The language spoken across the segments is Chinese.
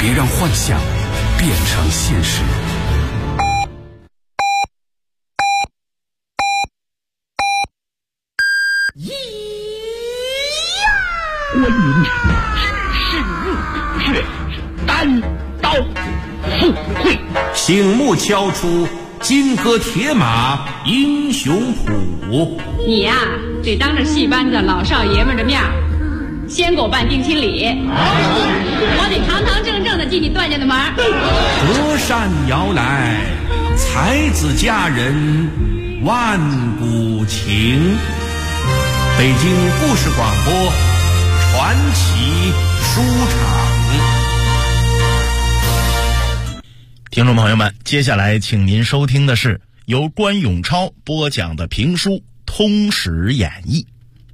别让幻想变成现实。 关云长知势入土穴，单刀赴会。 醒目敲出金戈铁马英雄谱。 你呀，得当着戏班子老少爷们的面先给我办定亲礼，我得堂堂正正的进你段家的门。 隔山遥来，才子佳人万古情。北京故事广播传奇书场。 听众朋友们，接下来请您收听的是由关永超播讲的评书《通史演义》。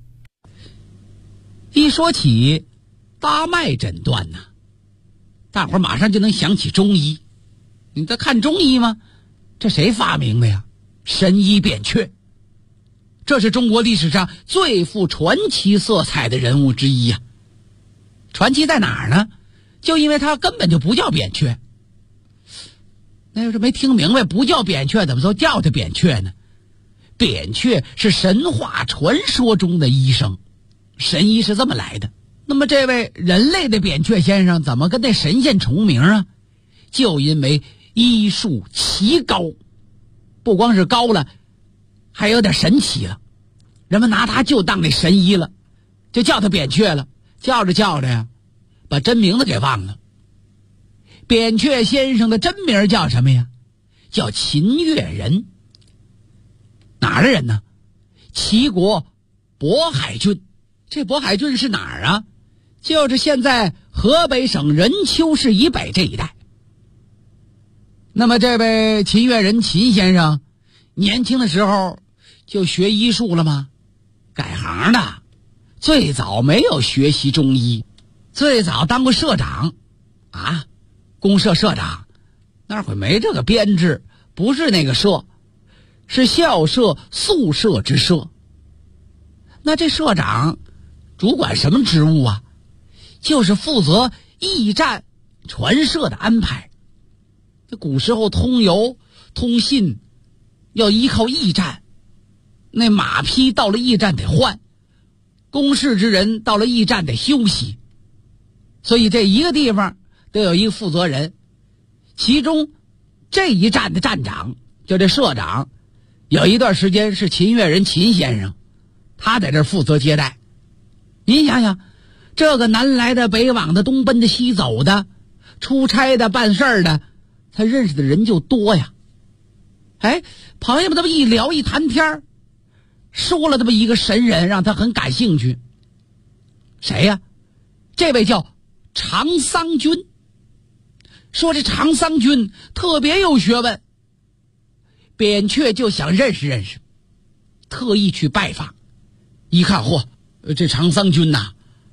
一说起八脉诊断呢，大伙儿马上就能想起中医。你在看中医吗？这谁发明的呀？神医扁鹊。这是中国历史上最富传奇色彩的人物之一呀。传奇在哪儿呢？就因为他根本就不叫扁鹊。那要是没听明白不叫扁鹊，怎么都叫他扁鹊呢？扁鹊是神话传说中的医生，神医是这么来的。那么这位人类的扁鹊先生怎么跟那神仙重名啊？就因为医术奇高，不光是高了，还有点神奇了。人们拿他就当那神医了，就叫他扁鹊了。叫着叫着呀，把真名字给忘了。扁鹊先生的真名叫什么呀？叫秦越人。哪儿的人呢？齐国渤海郡。这渤海郡是哪儿啊？就是现在河北省任丘市以北这一带。那么这位秦越人秦先生年轻的时候就学医术了吗？改行的。最早没有学习中医，最早当过社长啊，公社社长。那会没这个编制，不是那个社，是校社宿舍之社。那这社长主管什么职务啊？就是负责驿站传社的安排。这古时候通邮通信要依靠驿站，那马匹到了驿站得换，公事之人到了驿站得休息，所以这一个地方都有一个负责人。其中这一站的站长就这社长，有一段时间是秦越人秦先生，他在这负责接待。您想想，这个南来的北往的东奔的西走的，出差的办事儿的，他认识的人就多呀。哎，朋友们这么一聊一谈天，说了这么一个神人，让他很感兴趣。谁呀？这位叫常桑君。说这常桑君特别有学问，扁鹊就想认识认识，特意去拜访。一看，嚯，这常桑君呐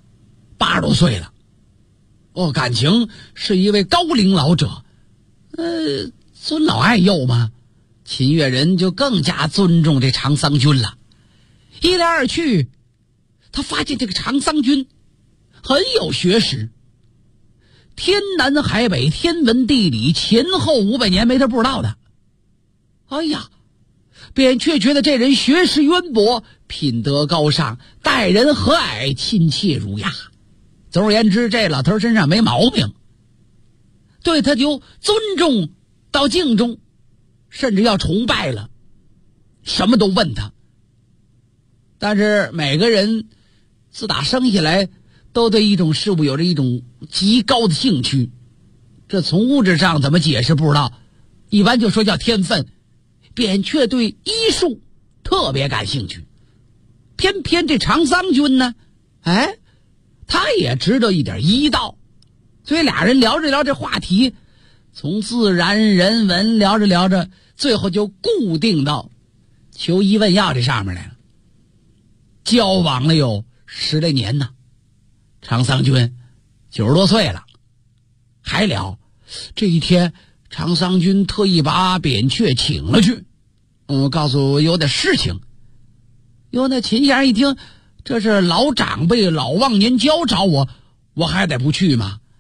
，80多岁了，感情是一位高龄老者，尊老爱幼嘛。秦越人就更加尊重这常桑君了。一来二去，他发现这个常桑君很有学识，天南海北，天文地理，前后500年没他不知道的。哎呀，扁鹊觉得这人学识渊博，品德高尚，待人和蔼，亲切儒雅。总而言之，这老头身上没毛病，对他就尊重到敬重，甚至要崇拜了，什么都问他。但是每个人自打生下来都对一种事物有着一种极高的兴趣，这从物质上怎么解释不知道，一般就说叫天分。扁鹊对医术特别感兴趣，偏偏这常桑君呢，他也知道一点医道，所以俩人聊着聊这话题，从自然人文聊着聊着，最后就固定到求医问药这上面来了。交往了有10来年呢，常桑君90多岁了，还聊。这一天，常桑君特意把扁鹊请了去，告诉我有点事情。那秦先生一听，这是老长辈老忘年交找我还得不去吗？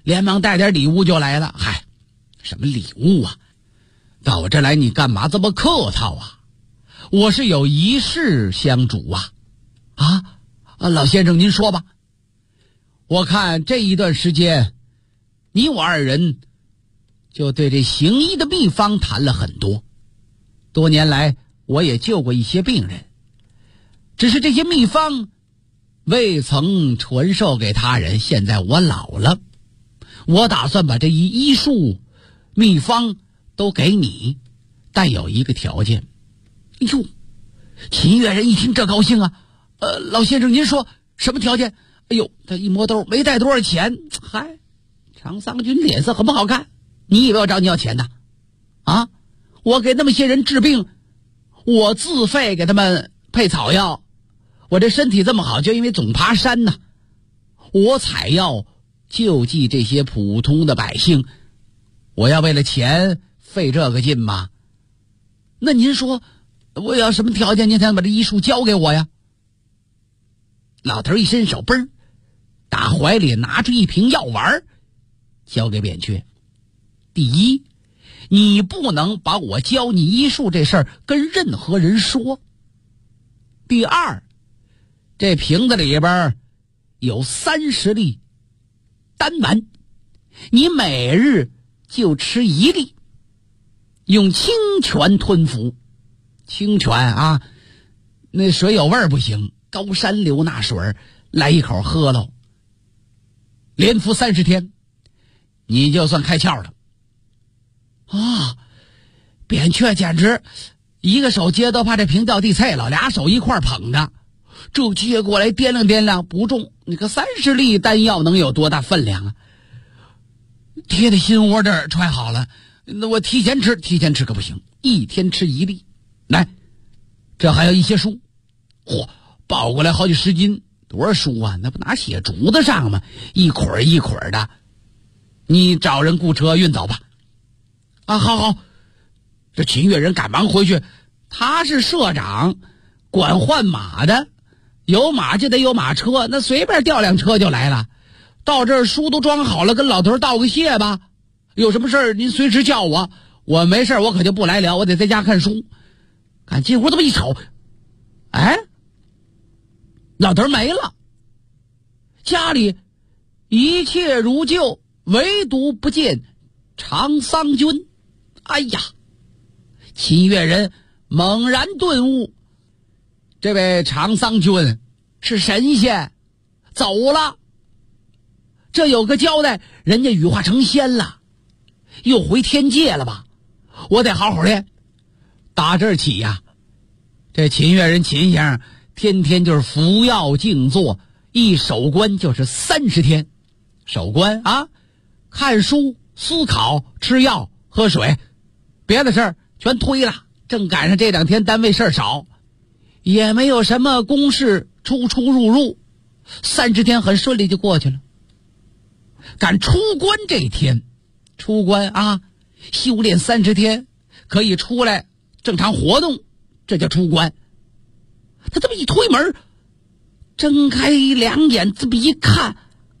连忙带点礼物就来了。嗨，什么礼物啊？到我这来你干嘛这么客套啊？我是有一事相主啊。老先生您说吧。我看这一段时间你我二人就对这行医的秘方谈了很多，多年来我也救过一些病人，只是这些秘方未曾传授给他人。现在我老了，我打算把这一医术秘方都给你，但有一个条件。哎呦，秦越人一听这高兴啊，老先生您说什么条件？哎呦，他一摸兜没带多少钱。嗨，常桑君脸色很不好看，你以为我找你要钱呢？啊，我给那么些人治病，我自费给他们配草药，我这身体这么好就因为总爬山呢。我采药救济这些普通的百姓，我要为了钱费这个劲吗？那您说我要什么条件您才能把这医术交给我呀？老头一伸手，嘣，打怀里拿出一瓶药丸交给扁鹊。第一，你不能把我教你医术这事儿跟任何人说。第二，这瓶子里边有30粒丹丸，你每日就吃1粒，用清泉吞服。清泉啊，那水有味儿不行，高山流那水来一口喝喽，连服30天，你就算开窍了。扁鹊简直一个手接都怕这瓶掉地菜了，俩手一块捧着，这接过来掂量掂量不中，你个30粒丹药能有多大分量啊？贴在心窝这儿揣好了，那我提前吃可不行，一天吃1粒。来，这还有一些书，抱过来好几10斤，多少书啊？那不拿血竹子上吗？一捆一捆的，你找人雇车运走吧。好，这秦越人赶忙回去，他是社长，管换马的，有马就得有马车，那随便调辆车就来了。到这儿书都装好了，跟老头道个谢吧。有什么事儿您随时叫我，我没事我可就不来了，我得在家看书。看进屋这么一瞅，老头没了，家里一切如旧，唯独不见常桑君。哎呀，秦越人猛然顿悟，这位常桑君是神仙，走了。这有个交代，人家羽化成仙了，又回天界了吧？我得好好练。打这儿起呀，这秦越人秦先生天天就是服药静坐，一守关就是30天。守关啊，看书、思考、吃药、喝水，别的事儿全推了。正赶上这2天单位事儿少，也没有什么公事出出入入，30天很顺利就过去了。赶出关这一天，出关啊，修炼30天可以出来正常活动，这叫出关。他这么一推门，睁开2眼，这么一看，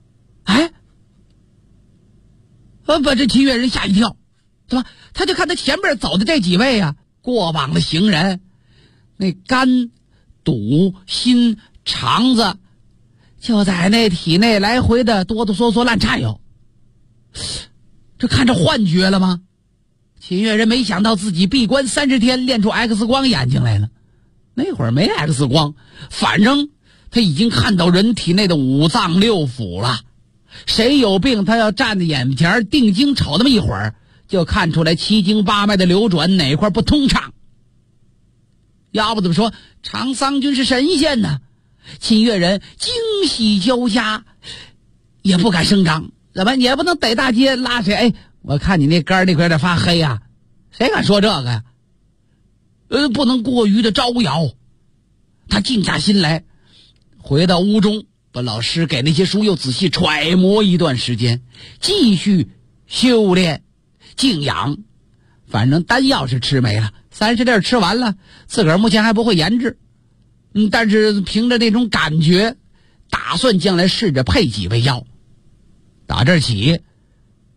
把这秦越人吓一跳，对吧？他就看他前面走的这几位啊，过往的行人，那肝、肚、心、肠子就在那体内来回的哆哆嗦嗦乱颤悠。这看着幻觉了吗？秦越人没想到自己闭关30天练出 X 光眼睛来了。那会儿没 X 光，反正他已经看到人体内的5脏6腑了。谁有病，他要站在眼前定睛瞅那么一会儿，就看出来7经8脉的流转哪块不通畅。要不怎么说常桑君是神仙呢？秦越人惊喜交加，也不敢声张。怎么你也不能逮大街拉谁？我看你那肝那块有点发黑啊，谁敢说这个呀？不能过于的招摇。他静下心来，回到屋中，把老师给那些书又仔细揣摩一段时间，继续修炼静养。反正丹药是吃没了，30粒吃完了，自个儿目前还不会研制，但是凭着那种感觉，打算将来试着配几味药。打这儿起，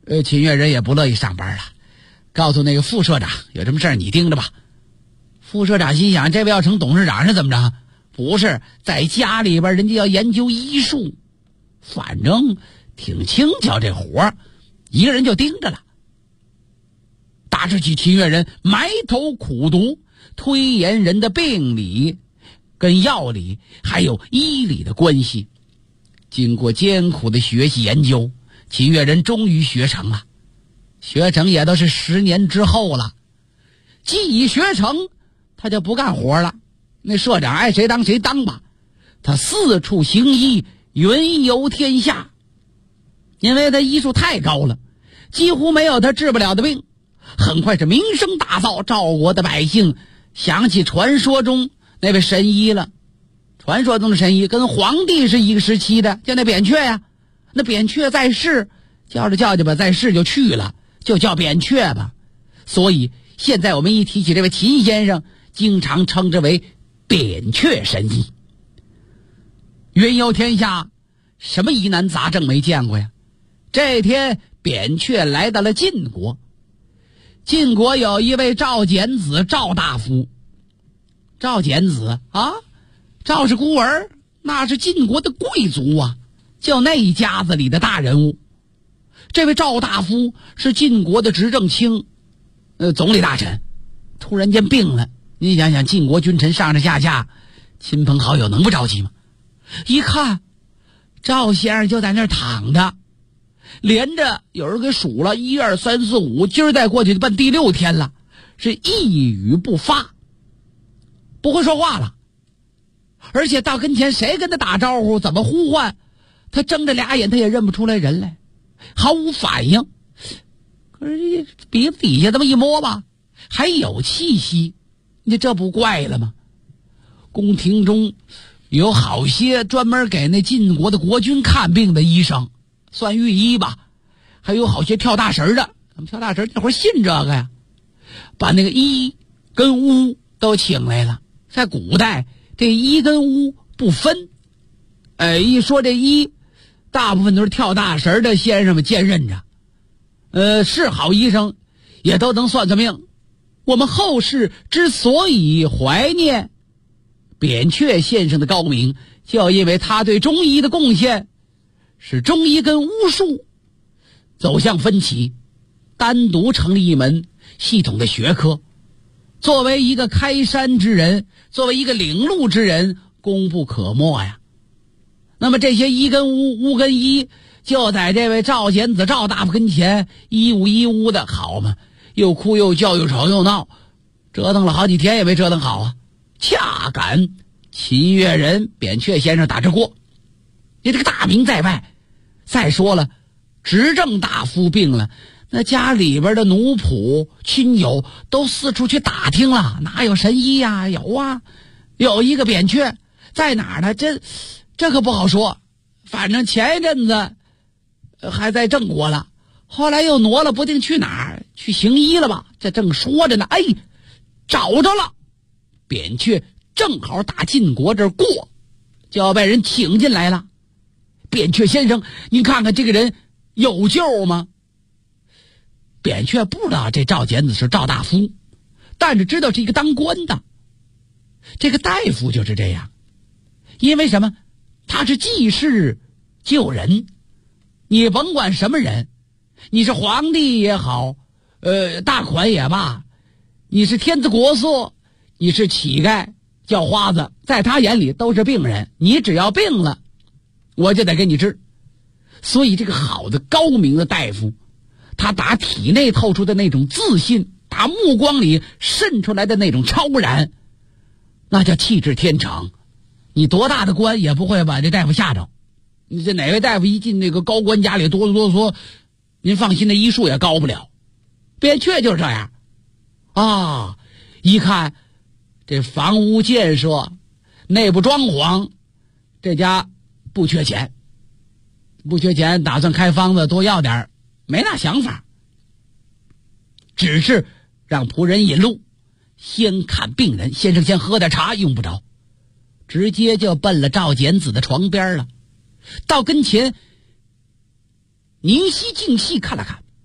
秦越人也不乐意上班了，告诉那个副社长，有什么事儿你盯着吧。副社长心想，这位要成董事长是怎么着？不是，在家里边人家要研究医术，反正挺轻巧这活，一个人就盯着了。大致起秦越人埋头苦读，推演人的病理跟药理还有医理的关系。经过艰苦的学习研究，秦越人终于学成了。学成也都是10年之后了。既已学成，他就不干活了。那社长爱谁当谁当吧，他四处行医，云游天下。因为他医术太高了，几乎没有他治不了的病，很快是名声大噪，赵国的百姓想起传说中那位神医了。传说中的神医跟皇帝是一个时期的，叫那扁鹊呀。那扁鹊在世，叫着吧，在世就去了，就叫扁鹊吧。所以现在我们一提起这位秦先生，经常称之为扁鹊神医。云游天下，什么疑难杂症没见过呀？这天扁鹊来到了晋国。晋国有一位赵简子，赵大夫。赵简子啊，赵是孤儿，那是晋国的贵族啊，就那一家子里的大人物。这位赵大夫是晋国的执政卿，总理大臣，突然间病了。你想想，晋国君臣上上下下，亲朋好友能不着急吗？一看赵先生就在那儿躺着，连着有人给数了1、2、3、4、5，今儿再过去就奔第6天了，是一语不发，不会说话了。而且到跟前谁跟他打招呼，怎么呼唤，他睁着俩眼他也认不出来人来，毫无反应。可是鼻子底下这么一摸吧，还有气息，你这不怪了吗？宫廷中有好些专门给那晋国的国君看病的医生，算御医吧，还有好些跳大神的。跳大神那会儿信这个呀，把那个医跟巫都请来了。在古代这医跟巫不分，一说这医，大部分都是跳大神的先生们兼任着，是好医生也都能算算命。我们后世之所以怀念扁鹊先生的高明，就因为他对中医的贡献，使中医跟巫术走向分歧，单独成立一门系统的学科。作为一个开山之人，作为一个领路之人，功不可没呀。那么这些医跟巫，巫跟医，就在这位赵简子赵大夫跟前一五一巫的，好嘛，又哭又叫又吵又闹，折腾了好几天也没折腾好啊。恰赶秦越人扁鹊先生打这锅，你这个大名在外。再说了，执政大夫病了，那家里边的奴仆亲友都四处去打听了，哪有神医呀？有啊，有一个扁鹊，在哪儿呢？这可不好说。反正前一阵子还在郑国了，后来又挪了，不定去哪儿去行医了吧？这正说着呢，找着了。扁鹊正好打晋国这儿过，就要被人请进来了。扁鹊先生，您看看这个人有救吗？扁鹊不知道这赵简子是赵大夫，但是知道是一个当官的。这个大夫就是这样，因为什么？他是济世救人。你甭管什么人，你是皇帝也好，大款也罢，你是天子国色，你是乞丐叫花子，在他眼里都是病人。你只要病了，我就得给你治。所以这个好的高明的大夫，他打体内透出的那种自信，打目光里渗出来的那种超然，那叫气质天成。你多大的官也不会把这大夫吓着。你这哪位大夫一进那个高官家里哆嗦哆嗦，您放心，的医术也高不了。扁鹊就是这样啊，一看这房屋建设，内部装潢，这家不缺钱，打算开方子多要点，没那想法，只是让仆人引路，先看病人，先生先喝点茶，用不着，直接就奔了赵简子的床边了。到跟前，凝息静气看了看，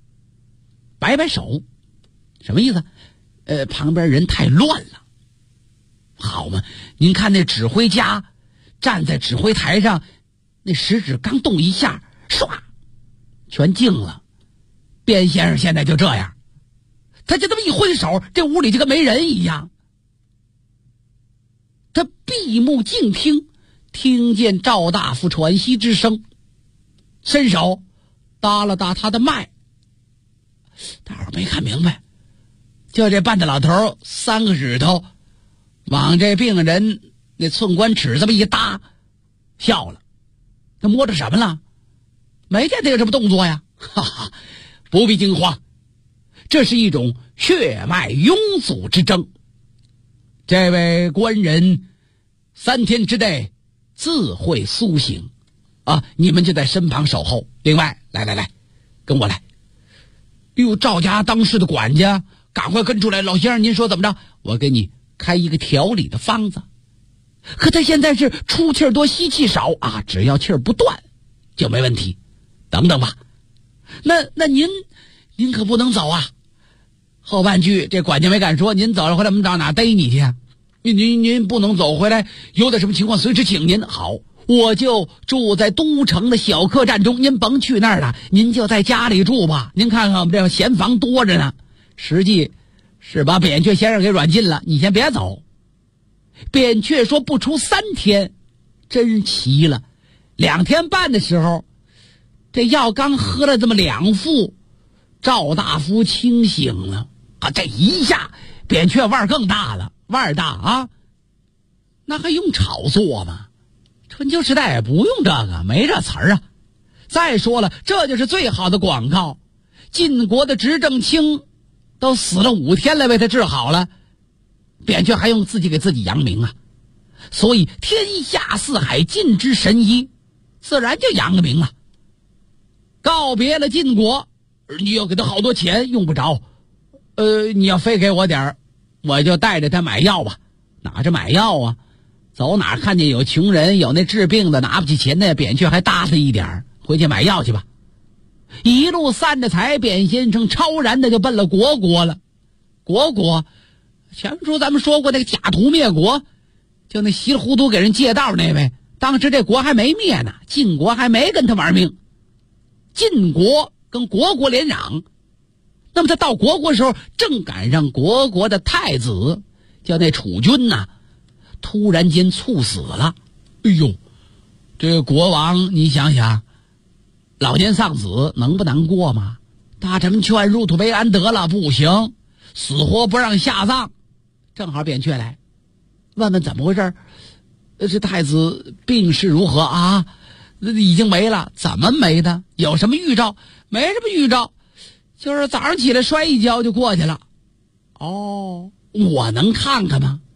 摆摆手，什么意思？旁边人太乱了。好嘛，您看那指挥家站在指挥台上，那食指刚动一下，唰，全静了。卞先生现在就这样，他就这么一挥手，这屋里就跟没人一样。他闭目静听，听见赵大夫喘息之声，伸手搭了搭他的脉。大伙没看明白，就这半大老头3个指头往这病人那寸关尺这么一搭，笑了。他摸着什么了？没见他有什么动作呀。哈哈，不必惊慌，这是一种血脉拥阻之症。这位官人3天之内自会苏醒啊！你们就在身旁守候。另外，来，跟我来。哟，赵家当时的管家赶快跟出来。老先生，您说怎么着？我给你开一个调理的方子。可他现在是出气多吸气少啊，只要气儿不断就没问题。等等吧，那您可不能走啊。后半句这管家没敢说，您走了回来我们找哪逮你去？您不能走回来，有点什么情况随时请您。好，我就住在都城的小客栈中，您甭去那儿了，您就在家里住吧。您看看我们这闲房多着呢。实际是把扁鹊先生给软禁了，你先别走。扁鹊说不出3天，真奇了。2天半的时候，这药刚喝了这么2副，赵大夫清醒了啊！这一下扁鹊腕儿更大了，腕儿大啊，那还用炒作吗？春秋时代也不用这个，没这词儿啊。再说了，这就是最好的广告。晋国的执政卿都死了5天了，被他治好了，扁鹊还用自己给自己扬名啊。所以天下四海尽知神医，自然就扬个名了。告别了晋国，你要给他好多钱用不着，你要非给我点儿，我就带着他买药吧。哪着买药啊？走哪儿看见有穷人，有那治病的拿不起钱的，扁鹊还搭他一点，回去买药去吧。一路散着财，扁先生超然的就奔了国了。国前书咱们说过，那个假途灭国，就那稀里糊涂给人借道那位，当时这国还没灭呢，晋国还没跟他玩命。晋国跟国连壤，那么他到国的时候，正赶上国的太子叫那楚军呐，突然间猝死了。哎呦，这个国王你想想，老年丧子能不难过吗？大臣劝入土为安得了，不行，死活不让下葬。正好扁鹊来问问怎么回事，这太子病势如何啊？已经没了。怎么没的？有什么预兆？没什么预兆，就是早上起来摔一跤就过去了。哦，我能看看吗？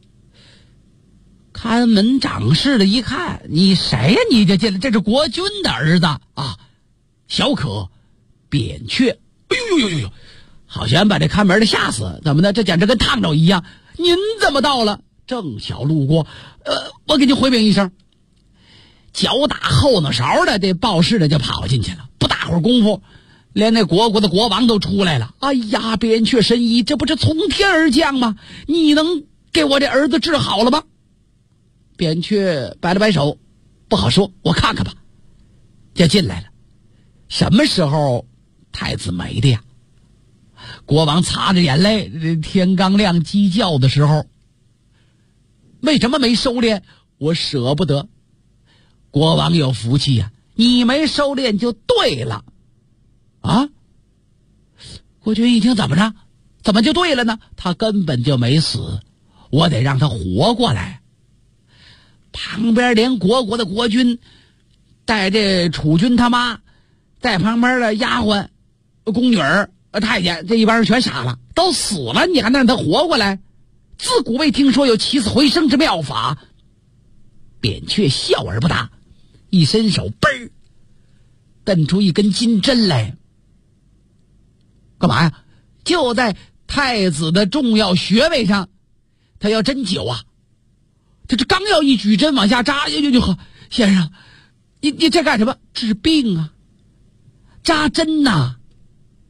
看门掌事的一看，你谁呀？你就进来，这是国君的儿子啊，小可扁鹊。哎呦，好像把这看门的吓死。怎么的？这简直跟烫着一样。您怎么到了？正巧路过，我给您回禀一声。脚打后脑勺的这报事的就跑进去了，不大会儿功夫，连那国的国王都出来了。哎呀，扁鹊神医，这不是从天而降吗？你能给我这儿子治好了吗？扁鹊摆了摆手，不好说，我看看吧。就进来了。什么时候太子没的呀？国王擦着眼泪，天刚亮鸡叫的时候。为什么没收敛？我舍不得。国王有福气呀，你没收敛就对了。啊？国君一听怎么着？怎么就对了呢？他根本就没死，我得让他活过来。旁边连国的国君带这楚军他妈，带旁边的丫鬟、宫女儿、太监，这一帮人全傻了，都死了，你还能让他活过来？自古未听说有起死回生之妙法。扁鹊笑而不答，一伸手，嘣儿，蹬出一根金针来。干嘛呀？就在太子的重要穴位上，他要针灸啊。他这刚要一举针往下扎，就先生，你这干什么？治病啊，扎针呐。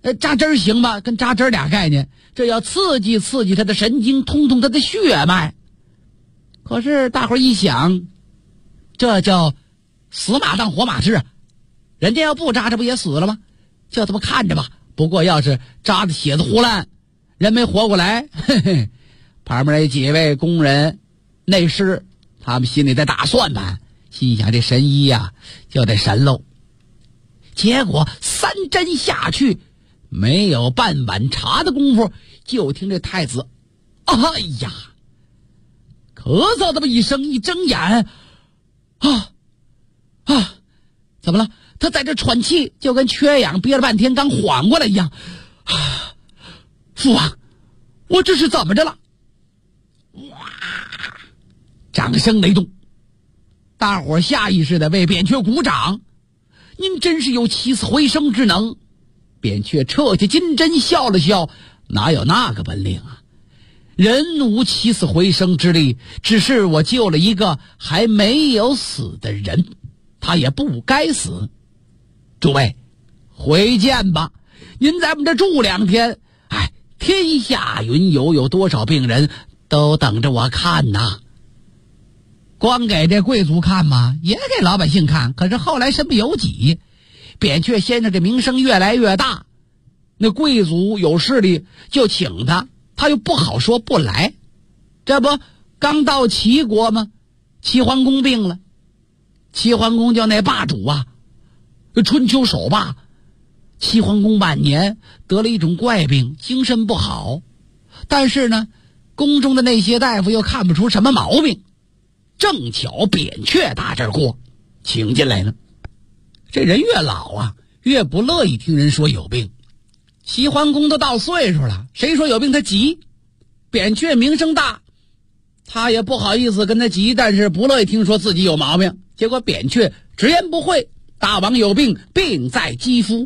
扎针行吧，跟扎针俩概念，这要刺激他的神经，通他的血脉。可是大伙儿一想，这叫死马当活马治啊！人家要不扎，这不也死了吗？就这么看着吧。不过要是扎的血子糊烂，人没活过来，嘿嘿，旁边那几位工人内侍，他们心里在打算盘，心想这神医呀就得神喽。结果3针下去，没有半碗茶的功夫，就听这太子哎呀咳嗽这么一声，一睁眼怎么了？他在这喘气，就跟缺氧憋了半天刚缓过来一样。父王，我这是怎么着了？哇！掌声雷动，大伙下意识的为扁鹊鼓掌。您真是有起死回生之能。扁鹊撤下金针笑了笑，哪有那个本领啊？人无起死回生之力，只是我救了一个还没有死的人，他也不该死。诸位回见吧，您在我们这住2天，天下云游，有多少病人都等着我看呐。光给这贵族看吗？也给老百姓看。可是后来身不由己，扁鹊先生这名声越来越大，那贵族有势力就请他，他又不好说不来。这不刚到齐国吗？齐桓公病了，齐桓公就那霸主啊，春秋首霸。齐桓公晚年得了一种怪病，精神不好，但是呢宫中的那些大夫又看不出什么毛病。正巧扁鹊打这儿过，请进来了。这人越老啊，越不乐意听人说有病。齐桓公都到岁数了，谁说有病他急。扁鹊名声大，他也不好意思跟他急，但是不乐意听说自己有毛病。结果扁鹊直言不讳，大王有病，病在肌肤。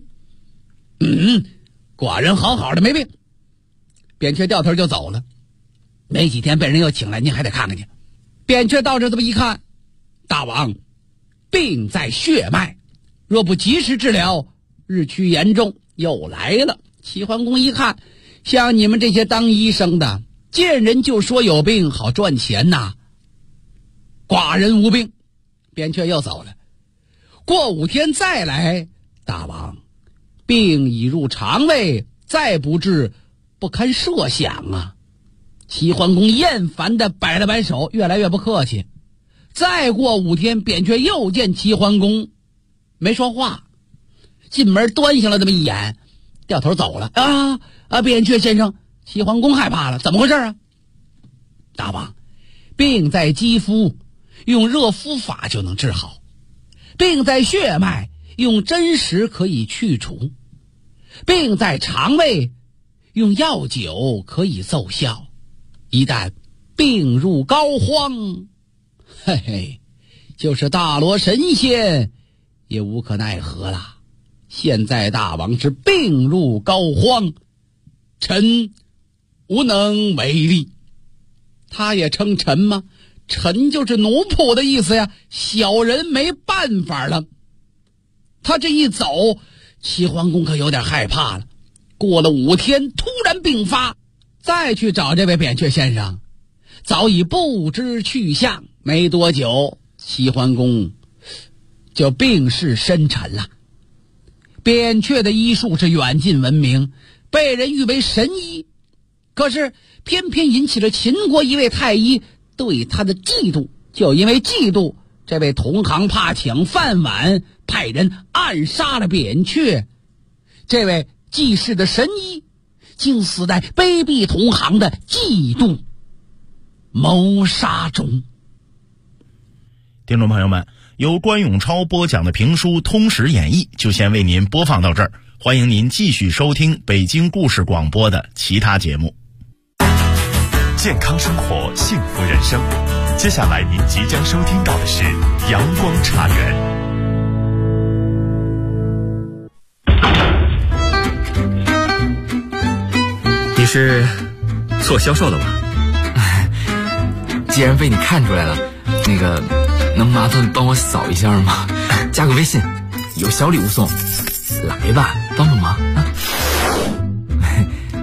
寡人好好的没病。扁鹊掉头就走了。没几天被人又请来，您还得看看去。扁鹊到这这么一看，大王病在血脉，若不及时治疗，日趋严重。又来了。齐桓公一看，像你们这些当医生的，见人就说有病，好赚钱呐。寡人无病。扁鹊又走了。过5天再来，大王病已入肠胃，再不治不堪设想啊。齐桓公厌烦的摆了摆手，越来越不客气。再过5天，扁鹊又见齐桓公，没说话，进门端详了这么一眼，掉头走了。扁鹊先生。齐桓公害怕了，怎么回事啊？大王，病在肌肤，用热敷法就能治好；病在血脉，用针石可以去除；病在肠胃，用药酒可以奏效。一旦病入膏肓，嘿嘿，就是大罗神仙也无可奈何了。现在大王是病入膏肓，臣无能为力。他也称臣吗？臣就是奴仆的意思呀，小人没办法了。他这一走，齐桓公可有点害怕了。过了5天，突然病发，再去找这位扁鹊先生，早已不知去向。没多久，齐桓公就病逝深沉了。扁鹊的医术是远近闻名，被人誉为神医，可是偏偏引起了秦国一位太医对他的嫉妒。就因为嫉妒，这位同行怕抢饭碗，派人暗杀了扁鹊。这位济世的神医竟死在卑鄙同行的嫉妒谋杀中。 听众朋友们，由关永超播讲的评书《通史演义》就先为您播放到这儿，欢迎您继续收听北京故事广播的其他节目。 健康生活，幸福人生。接下来您即将收听到的是阳光茶园。 你是做销售的吧？ 既然被你看出来了，能麻烦帮我扫一下吗？加个微信，有小礼物送，来吧，帮帮忙啊！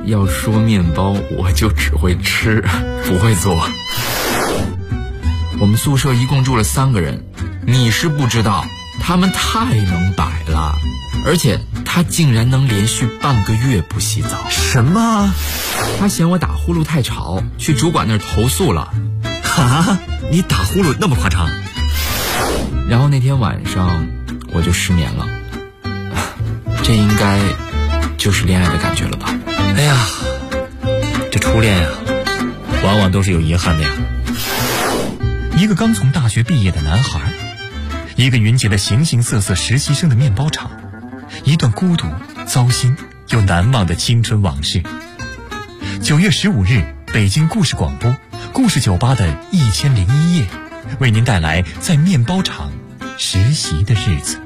要说面包，我就只会吃，不会做。我们宿舍一共住了3个人，你是不知道，他们太能摆了，而且他竟然能连续半个月不洗澡。 什么？ 他嫌我打呼噜太吵，去主管那儿投诉了。 哈？你打呼噜那么夸张？ 然后那天晚上我就失眠了，这应该就是恋爱的感觉了吧？ 哎呀，这初恋呀，往往都是有遗憾的呀。 一个刚从大学毕业的男孩，一个云集了形形色色实习生的面包厂，一段孤独、糟心又难忘的青春往事。9月15日，北京故事广播故事酒吧的1001夜，为您带来在面包厂实习的日子。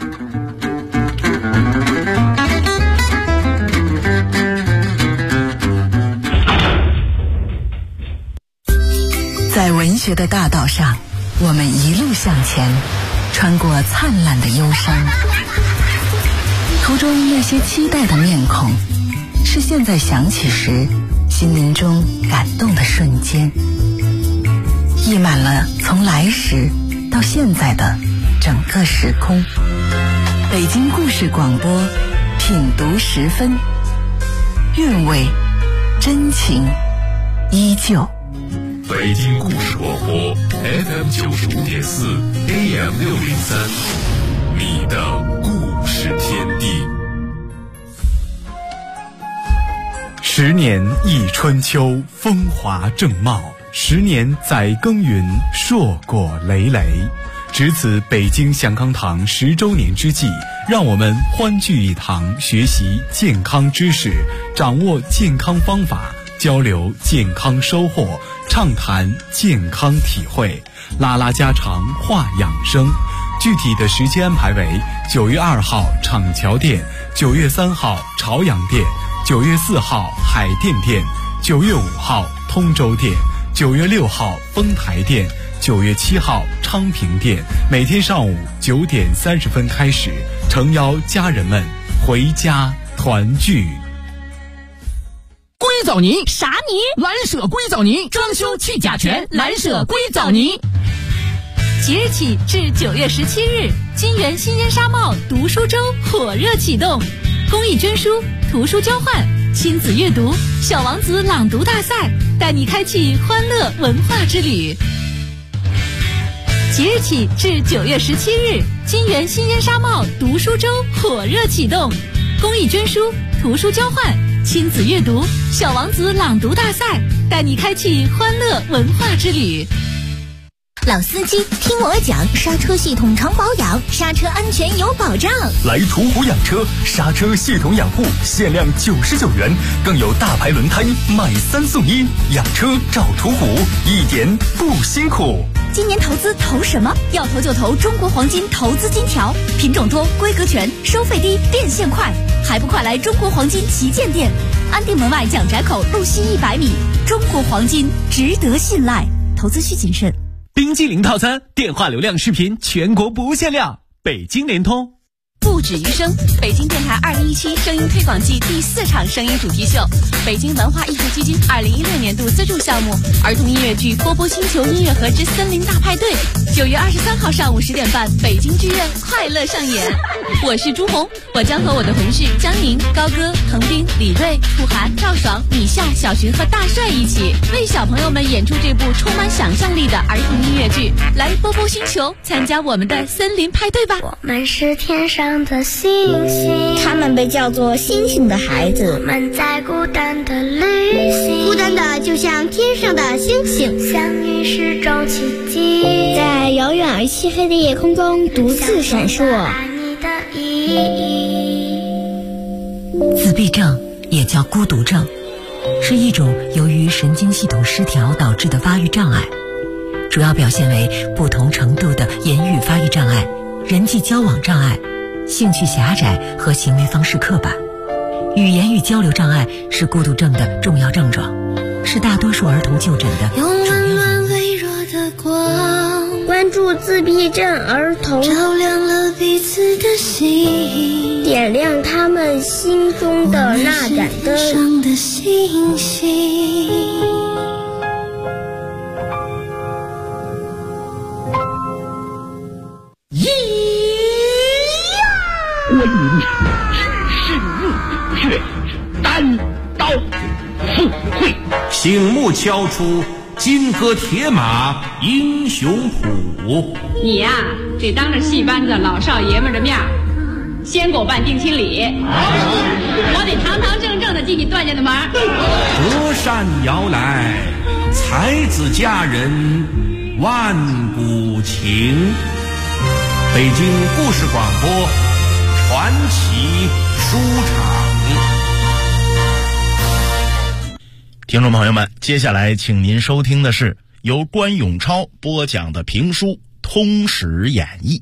在文学的大道上，我们一路向前，穿过灿烂的忧伤。途中那些期待的面孔，是现在想起时心灵中感动的瞬间，溢满了从来时到现在的整个时空。北京故事广播，品读10分，韵味真情依旧。 北京故事广播 FM 95.4 AM 603，你的故事天地。 10年忆春秋，风华正茂；10年载耕耘，硕果累累。值此北京祥康堂10周年之际，让我们欢聚一堂，学习健康知识，掌握健康方法，交流健康收获，畅谈健康体会，拉拉家常话养生。具体的时间安排为9月2号厂桥店，9月3号朝阳店，9月4号海淀店，9月5号通州店，9月6号丰台店，9月7号昌平店。每天上午9点30分开始，诚邀家人们回家团聚。 硅藻泥啥泥？蓝舍硅藻泥，装修去甲醛，蓝舍硅藻泥。 即日起至9月17日，金源新烟纱帽读书周火热启动，公益捐书、图书交换、亲子阅读、小王子朗读大赛，带你开启欢乐文化之旅。即日起至9月17日，金源新烟纱帽读书周火热启动，公益捐书、图书交换、亲子阅读、小王子朗读大赛，带你开启欢乐文化之旅。 老司机听我讲，刹车系统常保养，刹车安全有保障。 来途虎养车，刹车系统养护限量99元，更有大牌轮胎买3送1，养车找途虎，一点不辛苦。 今年投资投什么？要投就投中国黄金投资金条，品种多，规格全，收费低，变现快，还不快来中国黄金旗舰店，安定门外蒋宅口路西100米。中国黄金值得信赖，投资需谨慎。 冰激凌套餐，电话流量视频全国不限量，北京联通。 不止于声，北京电台2017声音推广季第4场声音主题秀，北京文化艺术基金2016年度资助项目儿童音乐剧《波波星球音乐盒之森林大派对》，9月23号上午10点半，北京剧院快乐上演。我是朱红，我将和我的同事江宁、高歌、滕斌、李锐、楚涵、赵爽、米夏、小寻和大帅一起，为小朋友们演出这部充满想象力的儿童音乐剧。来波波星球，参加我们的森林派对吧！ 我们是天上的星星， 他们被叫做星星的孩子。 我们在孤单的旅行， 孤单的就像天上的星星， 相遇是种奇迹， 在遥远而漆黑的夜空中独自闪烁。 自闭症也叫孤独症，是一种由于神经系统失调导致的发育障碍，主要表现为不同程度的言语发育障碍、人际交往障碍、兴趣狭窄和行为方式刻板。语言与交流障碍是孤独症的重要症状，是大多数儿童就诊的主要原因。关注自闭症儿童， 照亮了彼此的心， 点亮他们心中的那大盏灯。 上的星星， 关云长只是热血，单刀赴会，醒目敲出金戈铁马英雄谱。 你呀，得当着戏班子老少爷们的面，先给我办定亲礼，我得堂堂正正的进你段家的门。 隔山摇来，才子佳人万古情。北京故事广播传奇书场。 听众朋友们，接下来请您收听的是由关永超播讲的评书《通史演义》。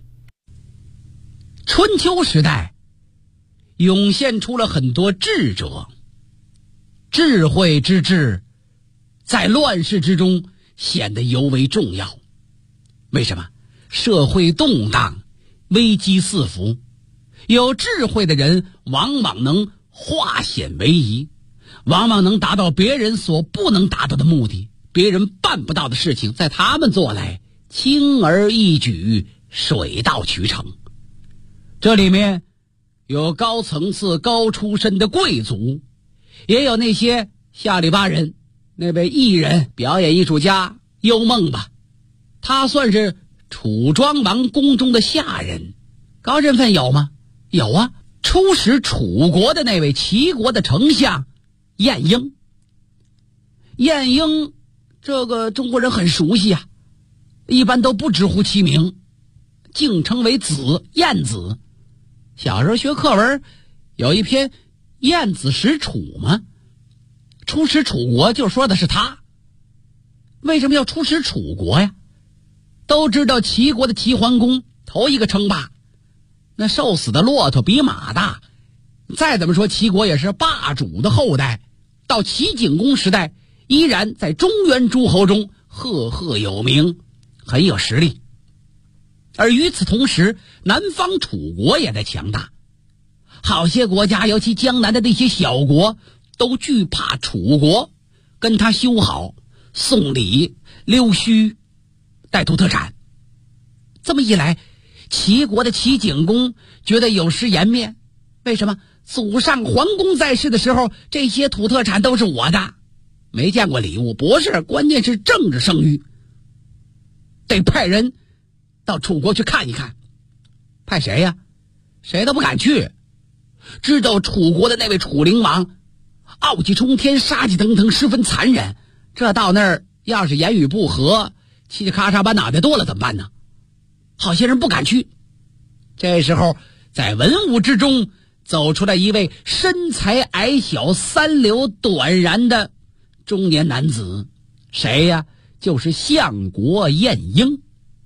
春秋时代涌现出了很多智者，智慧之治在乱世之中显得尤为重要。为什么？社会动荡，危机四伏，有智慧的人往往能化险为夷，往往能达到别人所不能达到的目的，别人办不到的事情，在他们做来轻而易举，水到渠成。这里面有高层次高出身的贵族，也有那些下里巴人。那位艺人表演艺术家幽梦吧，他算是楚庄王宫中的下人，高身份有吗？有啊，出使楚国的那位齐国的丞相晏婴。晏婴这个中国人很熟悉啊，一般都不直呼其名，竟称为子，晏子。小时候学课文有一篇晏子使楚嘛，出使楚国就说的是他。为什么要出使楚国呀？都知道齐国的齐桓公头一个称霸，那瘦死的骆驼比马大，再怎么说齐国也是霸主的后代，到齐景公时代依然在中原诸侯中赫赫有名，很有实力。而与此同时，南方楚国也在强大，好些国家，尤其江南的那些小国，都惧怕楚国，跟他修好，送礼溜须，带土特产。这么一来，齐国的齐景公觉得有失颜面。为什么？祖上桓公在世的时候，这些土特产都是我的，没见过礼物。不是，关键是政治声誉，得派人到楚国去看一看。派谁呀？谁都不敢去。知道楚国的那位楚灵王傲气冲天，杀气腾腾，十分残忍，这到那儿要是言语不合，嘁嘁咔嚓把脑袋剁了怎么办呢？好些人不敢去。这时候在文武之中走出来一位身材矮小，三绺短髯的中年男子。谁呀？就是相国晏婴。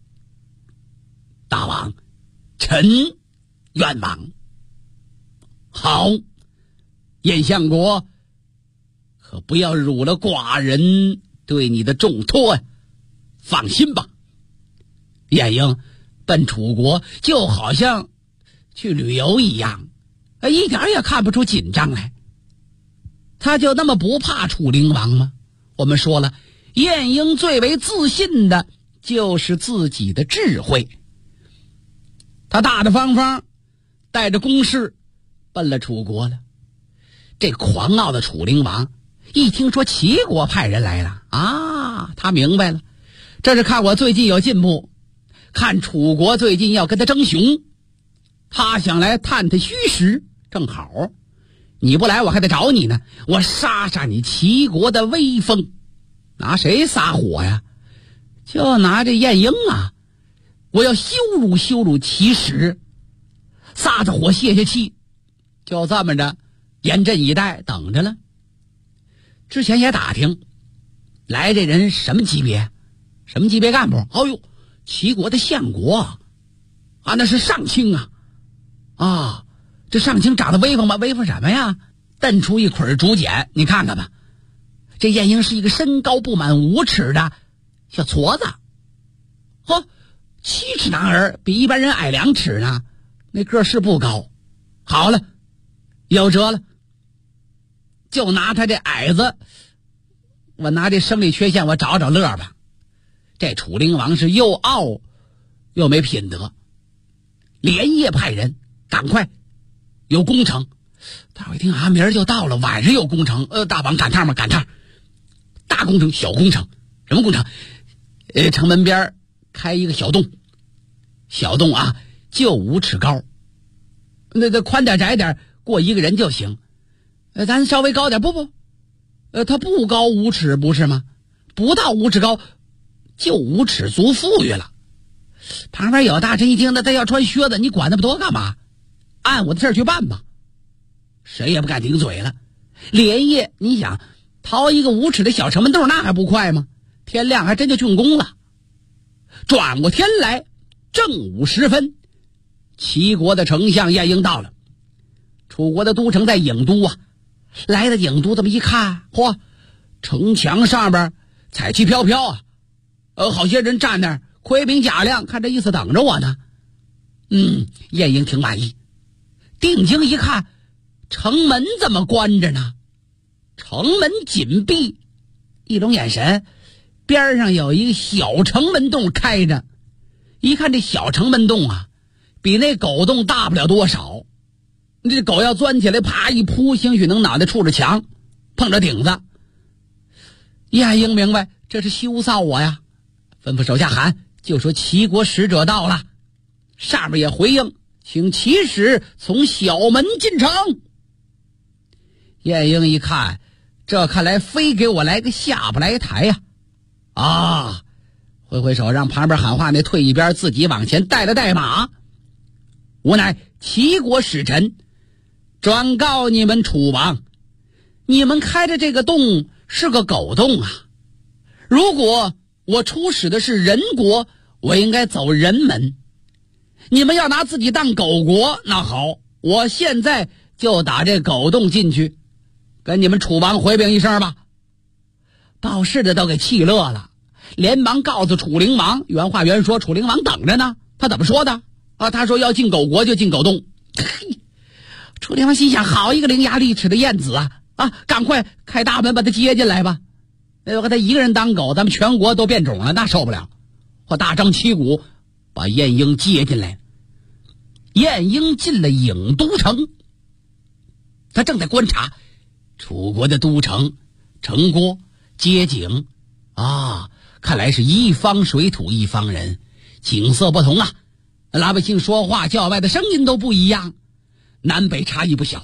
大王，臣愿往。好，晏相国，可不要辱了寡人对你的重托呀！放心吧。晏婴奔楚国就好像去旅游一样，一点也看不出紧张来。他就那么不怕楚灵王吗？我们说了，晏婴最为自信的就是自己的智慧。他大大方方带着公事奔了楚国了。这狂傲的楚灵王一听说齐国派人来了啊，他明白了，这是看我最近有进步，看楚国最近要跟他争雄，他想来探探虚实。正好你不来我还得找你呢，我杀杀你齐国的威风。拿谁撒火呀？就拿这晏婴啊，我要羞辱羞辱齐史，撒着火泄泄气。就这么着严阵以待，等着了。之前也打听来这人什么级别，什么级别干部。哎呦，齐国的相国啊，那是上卿啊，这上卿长得威风吗？威风什么呀？瞪出一捆竹简，你看看吧。这晏婴是一个身高不满5尺的小矬子，7尺男儿，比一般人矮2尺呢，那个是不高。好了，有辙了， 就拿他这矮子，我拿这生理缺陷我找找乐吧。这楚灵王是又傲又没品德，连夜派人赶快有工程。大伙一听啊，明儿就到了，晚上有工程，大王赶趟吗？赶趟。大工程小工程，什么工程？城门边开一个小洞，小洞啊就5尺高，那宽点窄点过一个人就行。咱稍微高点，不，它不高5尺不是吗？不到5尺高，就5尺足富裕了。旁边有大臣一听，那他要穿靴子，你管那么多干嘛？按我的事儿去办吧。谁也不敢顶嘴了。连夜你想掏一个5尺的小城门洞，那还不快吗？天亮还真就竣工了。转过天来，正午时分，齐国的丞相晏婴到了。楚国的都城在郢都啊，来到郢都这么一看，嚯，城墙上边彩旗飘飘啊，好些人站那儿盔明甲亮，看这意思等着我呢。晏婴挺满意。定睛一看，城门怎么关着呢？城门紧闭，一拢眼神，边上有一个小城门洞开着。一看这小城门洞啊，比那狗洞大不了多少。这狗要钻起来，啪一扑，兴许能脑袋触着墙，碰着顶子。晏婴明白这是羞臊我呀，吩咐手下喊，就说齐国使者到了。上面也回应，请骑使从小门进城。晏婴一看，这看来非给我来个下不来台呀！挥挥手让旁边喊话那退一边，自己往前带了带马。无奈齐国使臣转告你们楚王，你们开的这个洞是个狗洞啊！如果我出使的是人国，我应该走人门。你们要拿自己当狗国，那好，我现在就打这狗洞进去，跟你们楚王回禀一声吧。报事的都给气乐了，连忙告诉楚灵王，原话原说，楚灵王等着呢。他怎么说的啊？他说要进狗国就进狗洞。楚灵王心想，好一个伶牙俐齿的晏子啊！赶快开大门把他接进来吧。和他一个人当狗，咱们全国都变种了，那受不了。或大张旗鼓把晏婴接进来。晏婴进了郢都城，他正在观察楚国的都城城郭街景看来是一方水土一方人，景色不同啊，老百姓说话叫卖的声音都不一样，南北差异不小。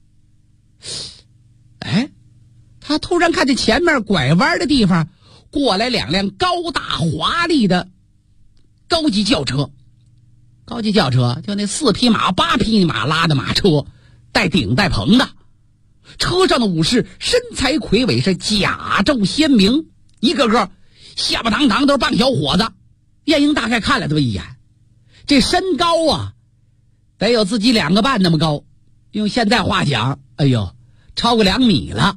他突然看见前面拐弯的地方过来2辆高大华丽的高级轿车。高级轿车就那4匹马8匹马拉的马车，带顶带棚的。车上的武士身材魁伟，是甲胄鲜明，一个个下巴堂堂，都是棒小伙子。晏婴大概看了这么一眼，这身高啊得有自己2个半那么高，用现在话讲，超过2米了。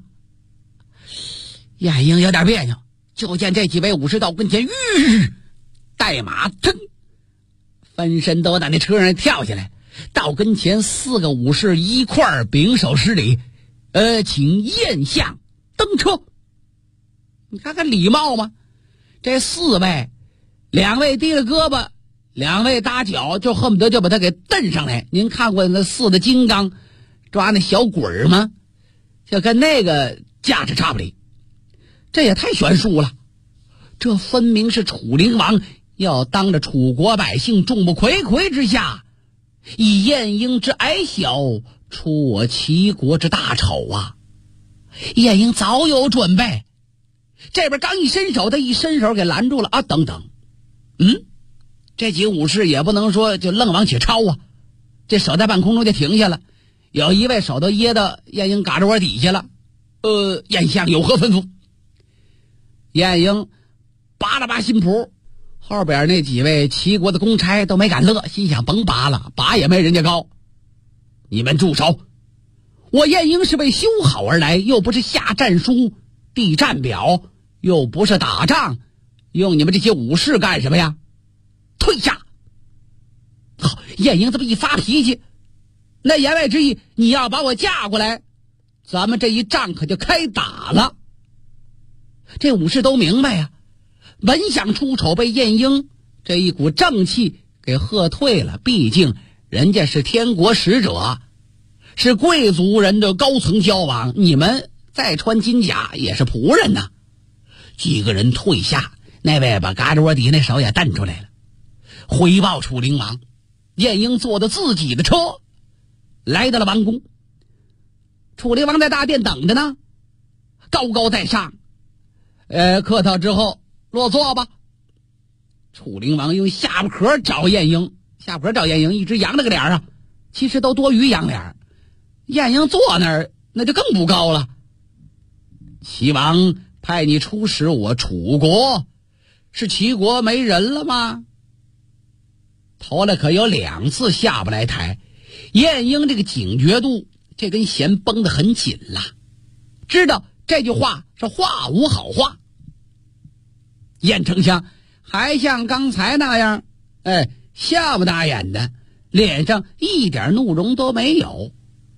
晏婴有点别扭，就见这几位武士到跟前，带马翻身都在那车上跳下来，到跟前4个武士一块儿秉手施礼，请晏相登车。你看看礼貌吗？这4位，2位提着胳膊，2位搭脚，就恨不得就把他给蹬上来。您看过那4的金刚抓那小鬼儿吗？就跟那个架势差不离。这也太悬殊了，这分明是楚灵王要当着楚国百姓众目睽睽之下，以晏婴之矮小出我齐国之大丑啊！晏婴早有准备，这边刚一伸手，他一伸手给拦住了啊！等等，这几个武士也不能说就愣往起抄啊，这手在半空中就停下了，有一位手都掖到晏婴嘎吱窝底下了。晏相有何吩咐？晏婴拔了拔新仆，后边那几位齐国的公差都没敢乐，心想甭拔了，拔也没人家高。你们住手！我晏婴是为修好而来，又不是下战书递战表，又不是打仗，用你们这些武士干什么呀？退下！好，晏婴这么一发脾气，那言外之意，你要把我架过来， 咱们这一仗可就开打了。这武士都明白呀，本想出丑，被晏婴这一股正气给喝退了。毕竟人家是天国使者，是贵族人的高层交往，你们再穿金甲也是仆人呐。几个人退下，那位把嘎吱窝底那手也蹬出来了，回报楚灵王。晏婴坐的自己的车来到了王宫，楚灵王在大殿等着呢，高高在上，客套之后落座吧。楚灵王用下巴壳找晏婴，一直扬着个脸啊，其实都多余扬脸。晏婴坐那儿那就更不高了。齐王派你出使我楚国，是齐国没人了吗？头来可有2次下不来台。晏婴这个警觉度这根弦绷得很紧了，知道这句话是话无好话。晏丞相还像刚才那样下不打眼的，脸上一点怒容都没有。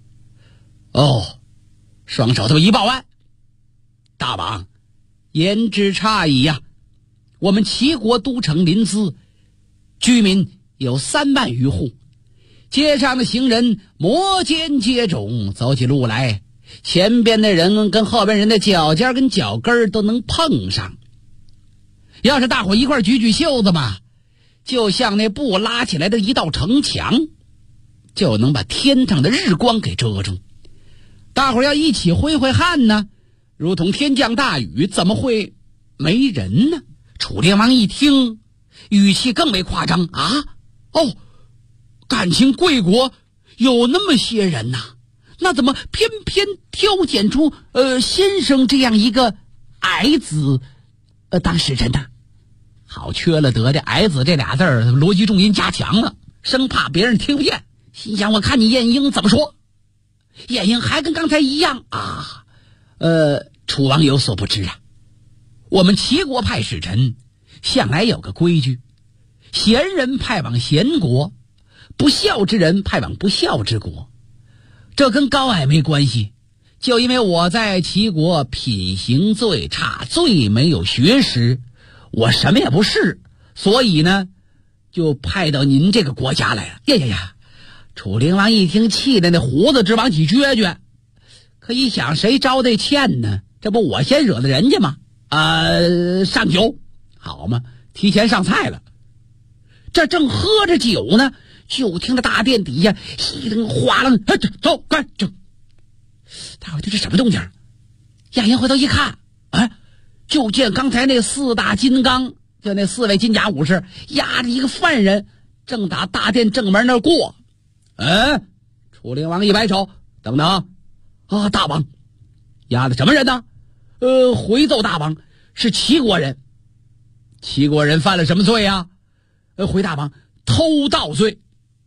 双手这么一抱腕，大王言之差矣呀。我们齐国都城临淄，居民有3万余户，街上的行人摩肩接踵，走起路来，前边的人跟后边人的脚尖跟脚跟都能碰上。要是大伙一块举举袖子嘛，就像那布拉起来的一道城墙，就能把天上的日光给遮住。大伙要一起挥挥汗呢，如同天降大雨，怎么会没人呢？楚灵王一听，语气更为夸张啊！感情贵国有那么些人呐，那怎么偏偏挑拣出先生这样一个矮子当使臣呢？好缺了德，这矮子这俩字儿逻辑重音加强了，生怕别人听不见。心想我看你晏婴怎么说。晏婴还跟刚才一样啊。楚王有所不知啊，我们齐国派使臣向来有个规矩，贤人派往贤国，不孝之人派往不孝之国。这跟高矮没关系，就因为我在齐国品行最差，最没有学识，我什么也不是，所以呢就派到您这个国家来了。呀，楚灵王一听，气得那胡子直往起撅撅，可一想谁招这欠呢？这不我先惹了人家吗？上酒好嘛，提前上菜了。这正喝着酒呢，就听着大殿底下一声哗啦，走，快走！大伙这是什么动静？晏婴回头一看，就见刚才那4大金刚，就那4位金甲武士押着一个犯人，正打大殿正门那儿过。楚灵王一摆手，等等啊，大王，押的什么人呢？回奏大王，是齐国人。齐国人犯了什么罪啊？回大王，偷盗罪。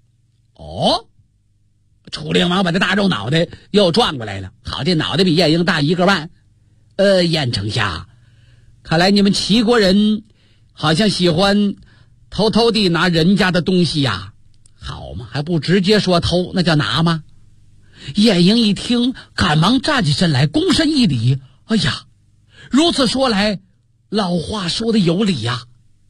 楚灵王把这大肉脑袋又转过来了，好，这脑袋比晏婴大1个半。晏丞相，看来你们齐国人好像喜欢偷偷地拿人家的东西呀。好嘛，还不直接说偷，那叫拿吗？晏婴一听，赶忙站起身来，躬身一礼。哎呀，如此说来，老话说的有理呀。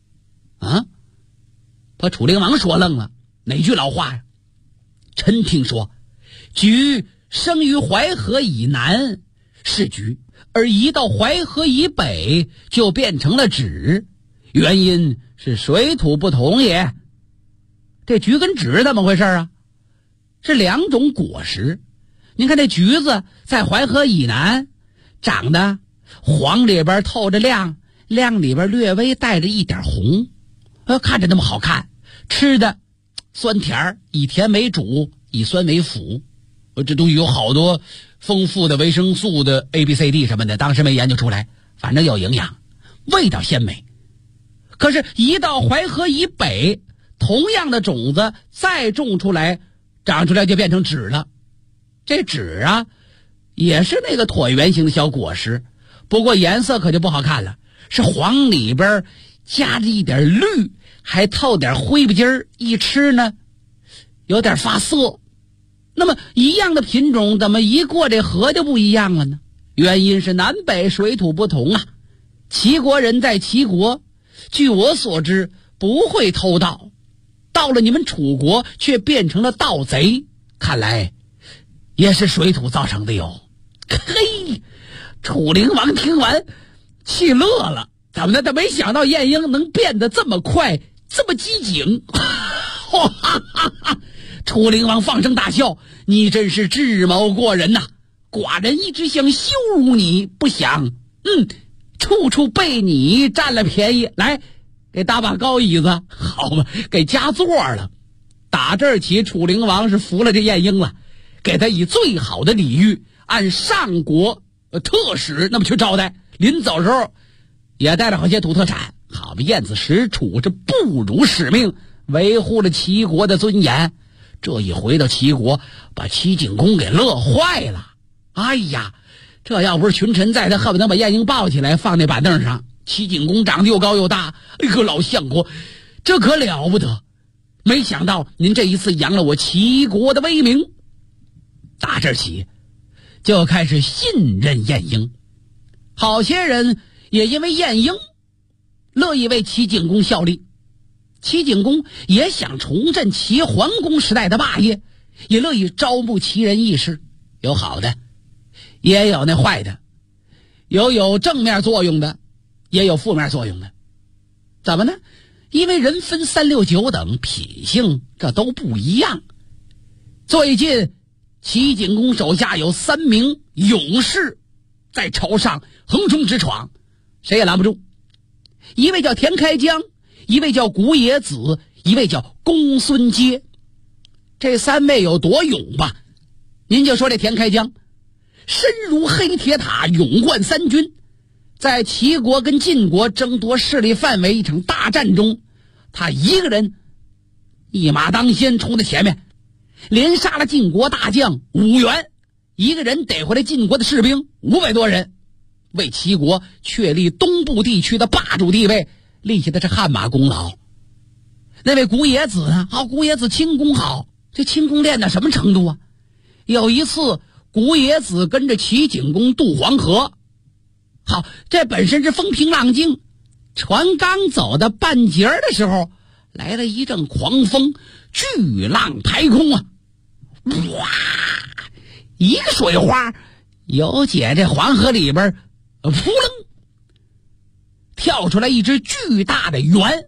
把楚灵王说愣了，哪句老话呀？臣听说，橘生于淮河以南是橘，而移到淮河以北就变成了枳，原因是水土不同也。这橘跟枳怎么回事啊？是2种果实。您看这橘子在淮河以南长得黄里边透着亮，亮里边略微带着一点红，看着那么好看，吃的酸甜，以甜为主，以酸为辅。这东西有好多丰富的维生素的 ABCD 什么的，当时没研究出来，反正有营养，味道鲜美。可是移到淮河以北，同样的种子再种出来，长出来就变成枳了。这枳啊，也是那个椭圆形的小果实，不过颜色可就不好看了，是黄里边加着一点绿，还透点灰不筋儿，一吃呢有点发涩。 那么一样的品种，怎么一过这河就不一样了呢？原因是南北水土不同啊。齐国人在齐国，据我所知不会偷盗，到了你们楚国却变成了盗贼，看来也是水土造成的哟。嘿，楚灵王听完气乐了，怎么的？他没想到晏婴能变得这么快，这么机警。楚灵王放声大笑：“你真是智谋过人呐！寡人一直想羞辱你，不想，处处被你占了便宜。来，给搭把高椅子，好吧，给加座了。”打这儿起，楚灵王是服了这晏婴了，给他以最好的礼遇，按上国特使那么去招待。临走时候也带了好些土特产。好吧，晏子使楚这不辱使命，维护了齐国的尊严。这一回到齐国，把齐景公给乐坏了。哎呀，这要不是群臣在，他恨不得把晏婴抱起来放那板凳上。齐景公长得又高又大，老相国，这可了不得！没想到您这一次扬了我齐国的威名。打这起就开始信任晏婴，好些人也因为晏婴乐意为齐景公效力。齐景公也想重振齐桓公时代的霸业，也乐意招募齐人义士，有好的也有那坏的，有正面作用的，也有负面作用的。怎么呢？因为人分3、6、9等，品性这都不一样。最近齐景公手下有3名勇士在朝上横冲直闯，谁也拦不住。一位叫田开疆，一位叫古冶子，一位叫公孙接。这3位有多勇吧？您就说这田开疆，身如黑铁塔，勇冠3军，在齐国跟晋国争夺势力范围一场大战中，他一个人一马当先冲在前面，连杀了晋国大将5员，一个人逮回来晋国的士兵500多人，为齐国确立东部地区的霸主地位立下的是汗马功劳。那位古冶子呢？古冶子轻功好，这轻功练到什么程度啊？有一次古冶子跟着齐景公渡黄河，这本身是风平浪静，船刚走到半截的时候，来了一阵狂风，巨浪排空啊！哇，一个水花有姐这黄河里边扑棱跳出来一只巨大的猿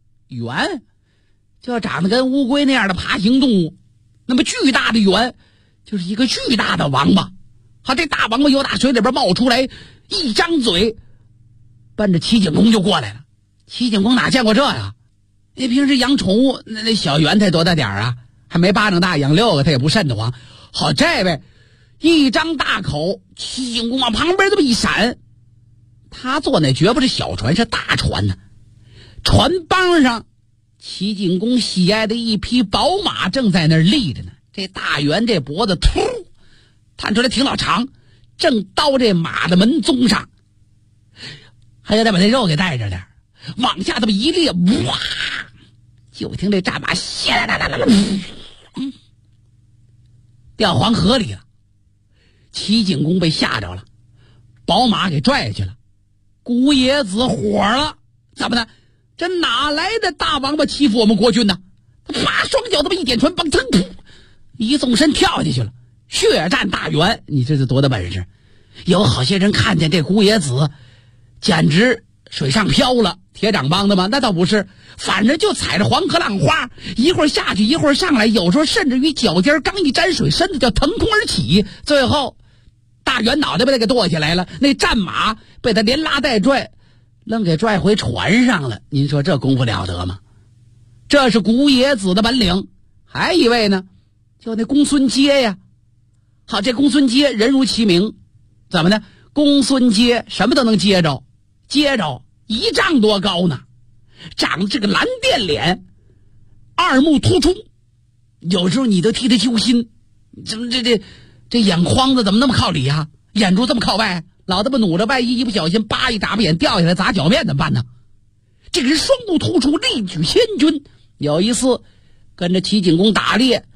就长得跟乌龟那样的爬行动物。那么巨大的猿就是一个巨大的王八，这大王八由大水里边冒出来，一张嘴奔着齐景公就过来了。齐景公哪见过这呀？你平时养宠物那小猿才多大点啊，还没巴掌大，养6个他也不瘆得慌。这位一张大口，齐景公往旁边这么一闪，他坐那绝不是小船，是大船呢。船帮上齐景公喜爱的一匹宝马正在那儿立着呢。这大猿这脖子突探出来挺老长，正刀这马的门鬃上，还要再把这肉给带着点，往下这么一列，哇！就听这战马掉黄河里了。齐景公被吓着了，宝马给拽下去了。古冶子火了，怎么的？这哪来的大王八欺负我们国君呢？啪，双脚这么一点船，砰，一纵身跳下去了，血战大猿。你这是多大本事？有好些人看见这古冶子简直水上漂了，铁掌帮的吗？那倒不是，反正就踩着黄河浪花，一会儿下去一会儿上来，有时候甚至于脚尖刚一沾水，身子就腾空而起，最后大猿脑袋被他给剁下来了，那战马被他连拉带拽愣给拽回船上了。您说这功夫了得吗？这是古冶子的本领。还一位呢，就那公孙接呀。这公孙接人如其名，怎么呢？公孙接什么都能接着，1丈多高呢，长得这个蓝靛脸，二目突出，有时候你都替他揪心，怎么这眼眶子怎么那么靠里啊？眼珠这么靠外，老这么努着，万一不小心一眨巴眼掉下来砸脚面怎么办呢？这个人双目突出，力举千钧。有一次跟着齐景公打猎，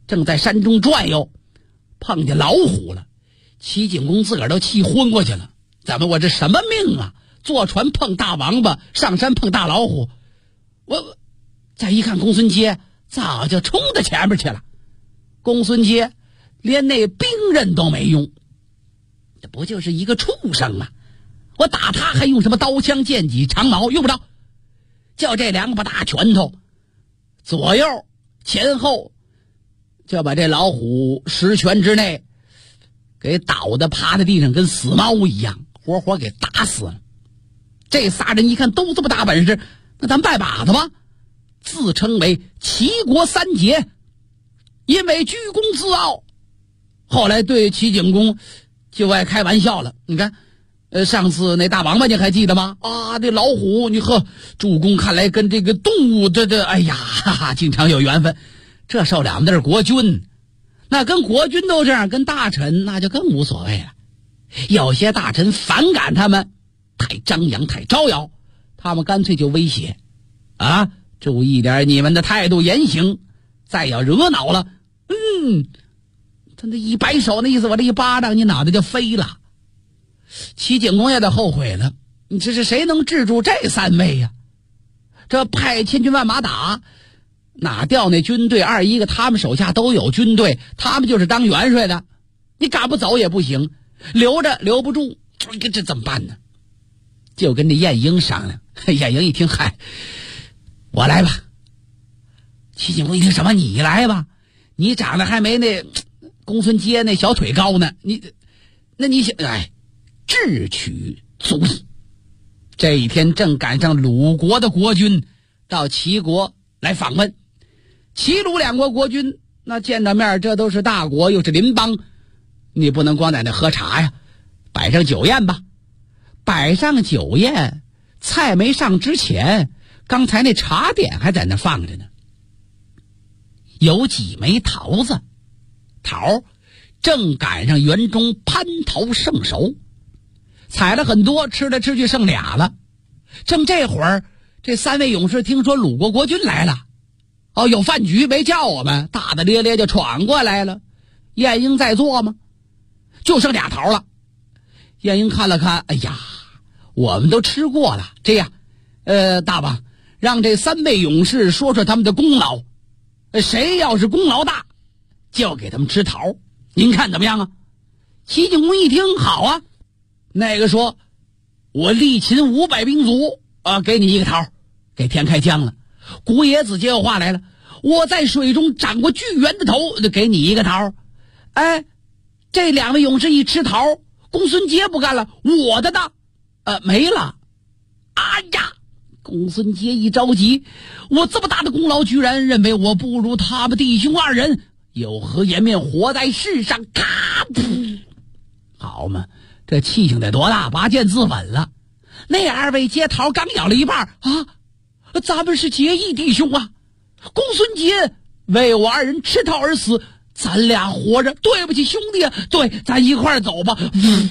正在山中转悠，碰见老虎了。齐景公自个儿都气昏过去了，怎么我这什么命啊？坐船碰大王八，上山碰大老虎。我再一看公孙捷早就冲到前面去了。公孙捷连那兵刃都没用，这不就是一个畜生吗？我打他还用什么刀枪剑戟长矛？用不着，就这2把大拳头，左右前后就把这老虎10拳之内给倒的趴在地上，跟死猫一样，活活给打死了。这仨人一看都这么大本事，那咱拜把子吧，自称为齐国3杰，因为居功自傲，后来对齐景公就爱开玩笑了。你看上次那大王八你还记得吗？啊，这老虎你呵，主公看来跟这个动物哎呀哈哈，经常有缘分。这受了那是国君，那跟国君都这样，跟大臣那就更无所谓了。有些大臣反感他们太张扬太招摇，他们干脆就威胁啊，注意点你们的态度言行，再要惹恼了他那一摆手，那意思我这一巴掌你脑袋就飞了。齐景公也得后悔了，你这是谁能治住这3位呀？这派千军万马打，哪调那军队？2一个他们手下都有军队，他们就是当元帅的，你赶不走也不行，留着留不住，这怎么办呢？就跟这晏婴商量。晏婴一听，嗨，我来吧。齐景公一听，什么你来吧？你长得还没那公孙捷那小腿高呢，你想，智取足矣。这一天正赶上鲁国的国君到齐国来访问，齐鲁2国国君那见到面，这都是大国，又是邻邦，你不能光在那喝茶呀，摆上酒宴吧。摆上酒宴，菜没上之前，刚才那茶点还在那放着呢。有几枚桃子，桃正赶上园中蟠桃盛熟，采了很多，吃来吃去剩俩了。正这会儿，这3位勇士听说鲁国国君来了，有饭局没叫我们，大大咧咧就闯过来了。晏婴在座吗？就剩俩桃了。晏婴看了看，哎呀，我们都吃过了。这样，大王让这3位勇士说说他们的功劳，谁要是功劳大，就给他们吃桃。您看怎么样啊？齐景公一听，好啊。那个说，我力擒500兵卒啊，给你1个桃，给填开江了。古冶子接过话来了，我在水中斩过巨猿的头，给你1个桃。这2位勇士一吃桃，公孙捷不干了，我的呢？没了。哎呀，公孙捷一着急，我这么大的功劳，居然认为我不如他们弟兄2人，有何颜面活在世上？咔噗！好嘛，这气性得多大，拔剑自刎了。那2位接桃刚咬了一半啊，咱们是结义弟兄啊，公孙捷为我2人吃桃而死，咱俩活着，对不起兄弟啊，对，咱一块儿走吧。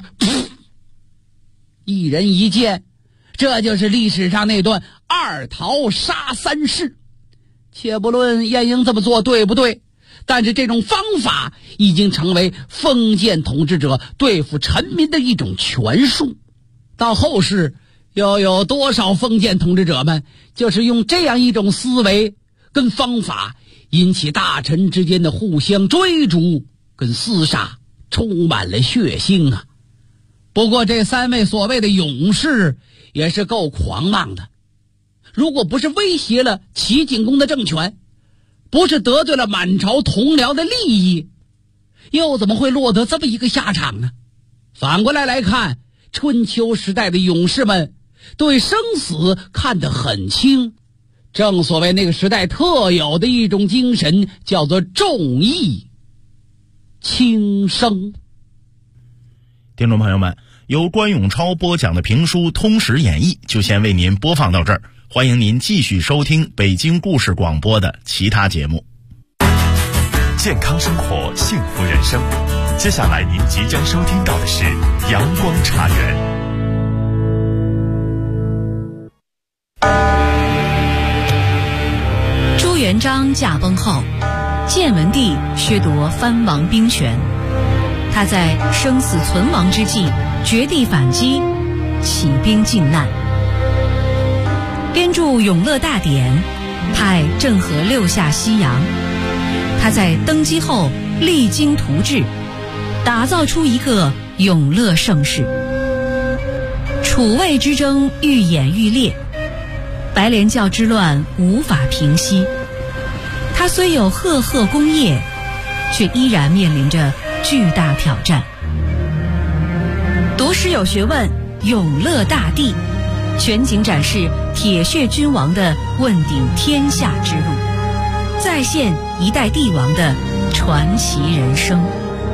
一人一剑，这就是历史上那段2桃杀3士。且不论晏婴这么做对不对，但是这种方法已经成为封建统治者对付臣民的一种权术。到后世，又有多少封建统治者们就是用这样一种思维跟方法，引起大臣之间的互相追逐跟厮杀，充满了血腥啊。不过这3位所谓的勇士也是够狂妄的，如果不是威胁了齐景公的政权，不是得罪了满朝同僚的利益，又怎么会落得这么一个下场呢？反过来看，春秋时代的勇士们对生死看得很轻，正所谓那个时代特有的一种精神，叫做重义轻生。 听众朋友们，由关永超播讲的评书《通史演义》就先为您播放到这儿，欢迎您继续收听北京故事广播的其他节目。 健康生活，幸福人生。接下来您即将收听到的是阳光茶园。 朱元璋驾崩后， 建文帝削夺藩王兵权。他在生死存亡之际绝地反击，起兵靖难，编著《永乐大典》，派郑和六下西洋。他在登基后励精图治，打造出一个永乐盛世。楚魏之争愈演愈烈，白莲教之乱无法平息。他虽有赫赫功业，却依然面临着巨大挑战。读诗有学问，永乐大帝全景展示铁血君王的问鼎天下之路，再现一代帝王的传奇人生。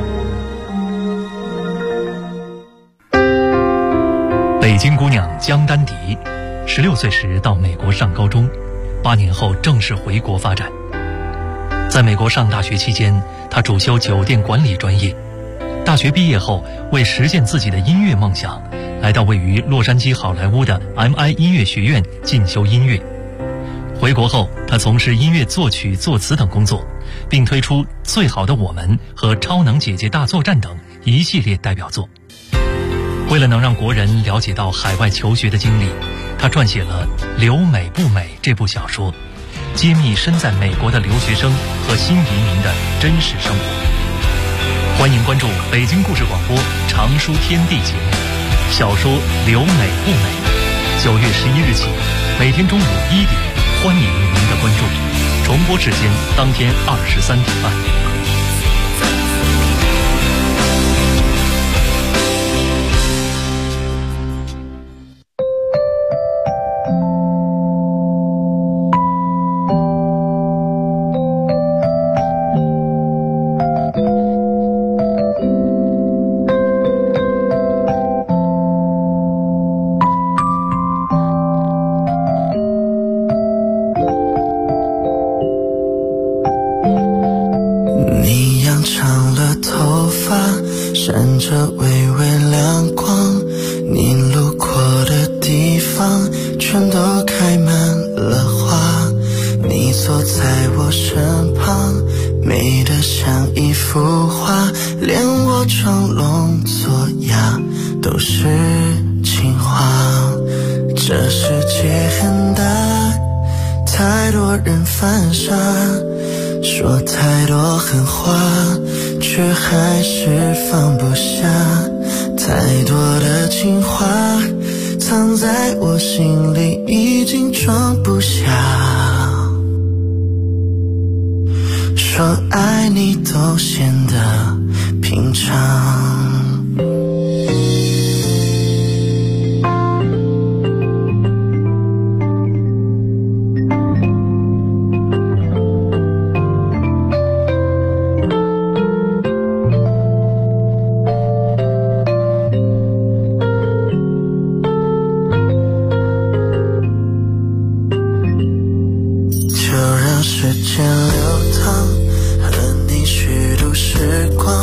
北京姑娘江丹迪，16岁时到美国上高中，8年后正式回国发展。在美国上大学期间，她主修酒店管理专业。大学毕业后，为实现自己的音乐梦想，来到位于洛杉矶好莱坞的 MI 音乐学院进修音乐。回国后，她从事音乐作曲、作词等工作，并推出《最好的我们》和《超能姐姐大作战》等一系列代表作。为了能让国人了解到海外求学的经历，他撰写了《留美不美》这部小说，揭秘身在美国的留学生和新移民的真实生活。欢迎关注北京故事广播常书天地节目小说《留美不美》，9月11日起，每天中午1点，欢迎您的关注。重播时间当天23点半。 说太多狠话，却还是放不下，太多的情话藏在我心里，已经装不下。说爱你都显得平常。时间流淌，和你虚度时光，